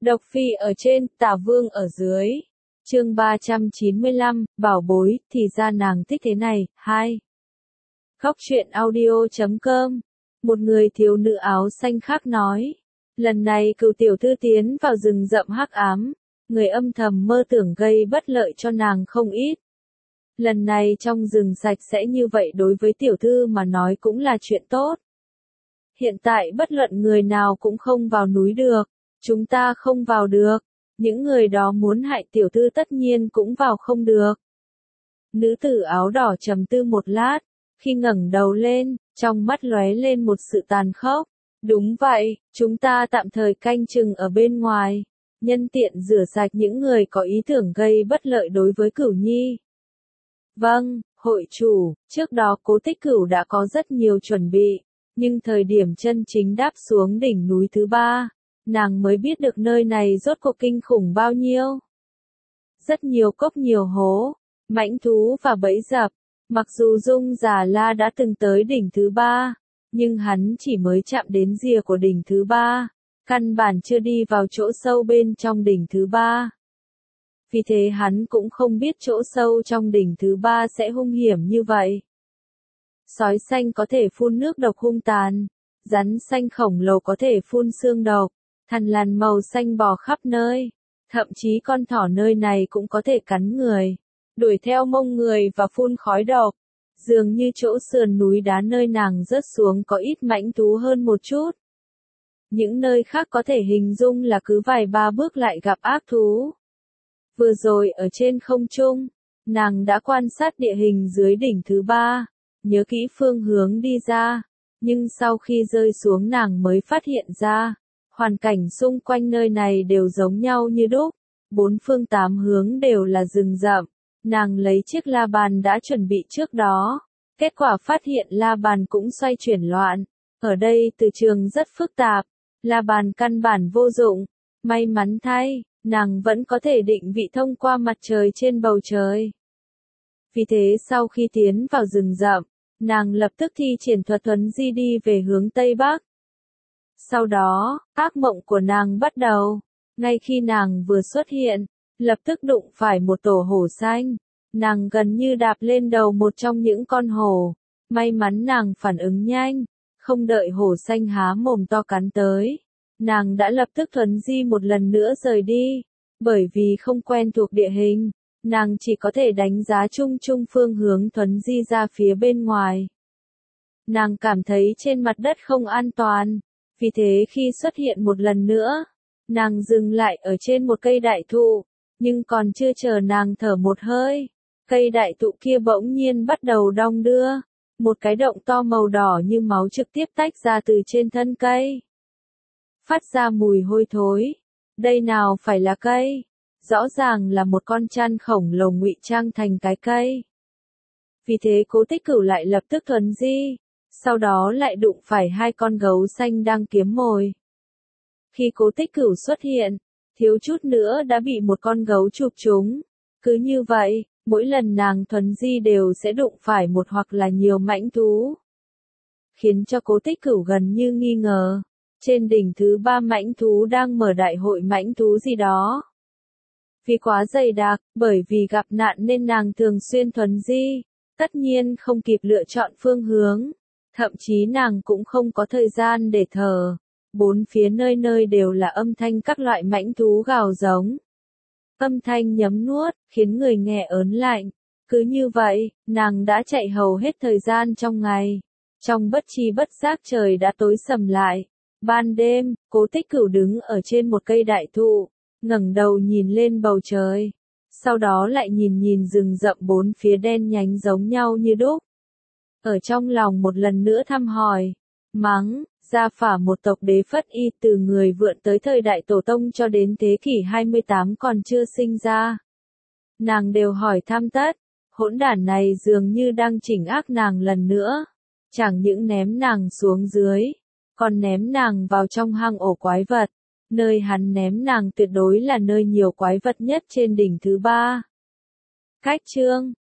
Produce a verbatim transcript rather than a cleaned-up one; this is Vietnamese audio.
Độc Phi ở trên, Tả Vương ở dưới. Chương ba trăm chín mươi lăm, bảo bối, thì ra nàng thích thế này. Hai. Khóc chuyện audio chấm com. Một người thiếu nữ áo xanh khác nói. Lần này cửu tiểu thư tiến vào rừng rậm hắc ám, người âm thầm mơ tưởng gây bất lợi cho nàng không ít. Lần này trong rừng sạch sẽ như vậy đối với tiểu thư mà nói cũng là chuyện tốt. Hiện tại bất luận người nào cũng không vào núi được, chúng ta không vào được, những người đó muốn hại tiểu thư tất nhiên cũng vào không được. Nữ tử áo đỏ trầm tư một lát, khi ngẩng đầu lên, trong mắt lóe lên một sự tàn khốc. Đúng vậy, chúng ta tạm thời canh chừng ở bên ngoài, nhân tiện rửa sạch những người có ý tưởng gây bất lợi đối với Cửu Nhi. Vâng, hội chủ, trước đó Cố Tích Cửu đã có rất nhiều chuẩn bị, nhưng thời điểm chân chính đáp xuống đỉnh núi thứ ba, nàng mới biết được nơi này rốt cuộc kinh khủng bao nhiêu. Rất nhiều cốc nhiều hố, mãnh thú và bẫy dập, mặc dù Dung Già La đã từng tới đỉnh thứ ba, nhưng hắn chỉ mới chạm đến rìa của đỉnh thứ ba, căn bản chưa đi vào chỗ sâu bên trong đỉnh thứ ba. Vì thế hắn cũng không biết chỗ sâu trong đỉnh thứ ba sẽ hung hiểm như vậy. Sói xanh có thể phun nước độc hung tàn, rắn xanh khổng lồ có thể phun xương độc, thằn lằn màu xanh bò khắp nơi, thậm chí con thỏ nơi này cũng có thể cắn người, đuổi theo mông người và phun khói độc. Dường như chỗ sườn núi đá nơi nàng rớt xuống có ít mãnh thú hơn một chút. Những nơi khác có thể hình dung là cứ vài ba bước lại gặp ác thú. Vừa rồi ở trên không trung, nàng đã quan sát địa hình dưới đỉnh thứ ba, nhớ kỹ phương hướng đi ra, nhưng sau khi rơi xuống nàng mới phát hiện ra, hoàn cảnh xung quanh nơi này đều giống nhau như đúc, bốn phương tám hướng đều là rừng rậm. Nàng lấy chiếc la bàn đã chuẩn bị trước đó, kết quả phát hiện la bàn cũng xoay chuyển loạn. Ở đây từ trường rất phức tạp, la bàn căn bản vô dụng. May mắn thay, nàng vẫn có thể định vị thông qua mặt trời trên bầu trời. Vì thế sau khi tiến vào rừng rậm, nàng lập tức thi triển thuật thuấn di đi về hướng Tây Bắc. Sau đó, ác mộng của nàng bắt đầu. Ngay khi nàng vừa xuất hiện, lập tức đụng phải một tổ hổ xanh, nàng gần như đạp lên đầu một trong những con hổ, may mắn nàng phản ứng nhanh, không đợi hổ xanh há mồm to cắn tới, nàng đã lập tức thuấn di một lần nữa rời đi, bởi vì không quen thuộc địa hình, nàng chỉ có thể đánh giá chung chung phương hướng thuấn di ra phía bên ngoài. Nàng cảm thấy trên mặt đất không an toàn, vì thế khi xuất hiện một lần nữa, nàng dừng lại ở trên một cây đại thụ. Nhưng còn chưa chờ nàng thở một hơi, cây đại thụ kia bỗng nhiên bắt đầu đong đưa, một cái động to màu đỏ như máu trực tiếp tách ra từ trên thân cây. Phát ra mùi hôi thối. Đây nào phải là cây, rõ ràng là một con chăn khổng lồ ngụy trang thành cái cây. Vì thế Cố Tích Cửu lại lập tức thuấn di, sau đó lại đụng phải hai con gấu xanh đang kiếm mồi. Khi Cố Tích Cửu xuất hiện, thiếu chút nữa đã bị một con gấu chụp trúng. Cứ như vậy, mỗi lần nàng thuấn di đều sẽ đụng phải một hoặc là nhiều mãnh thú. Khiến cho Cố Tích Cửu gần như nghi ngờ, trên đỉnh thứ ba mãnh thú đang mở đại hội mãnh thú gì đó. Vì quá dày đặc, bởi vì gặp nạn nên nàng thường xuyên thuấn di, tất nhiên không kịp lựa chọn phương hướng. Thậm chí nàng cũng không có thời gian để thở. Bốn phía nơi nơi đều là âm thanh các loại mãnh thú gào giống. Âm thanh nhấm nuốt, khiến người nghe ớn lạnh. Cứ như vậy, nàng đã chạy hầu hết thời gian trong ngày. Trong bất tri bất giác trời đã tối sầm lại. Ban đêm, Cố Tích Cửu đứng ở trên một cây đại thụ, ngẩng đầu nhìn lên bầu trời. Sau đó lại nhìn nhìn rừng rậm bốn phía đen nhánh giống nhau như đúc. Ở trong lòng một lần nữa thăm hỏi, mắng. Gia phả một tộc đế Phất Y từ người vượn tới thời đại tổ tông cho đến thế kỷ hai mươi tám còn chưa sinh ra. Nàng đều hỏi thăm tất, hỗn đản này dường như đang chỉnh ác nàng lần nữa. Chẳng những ném nàng xuống dưới, còn ném nàng vào trong hang ổ quái vật. Nơi hắn ném nàng tuyệt đối là nơi nhiều quái vật nhất trên đỉnh thứ ba. Cách chương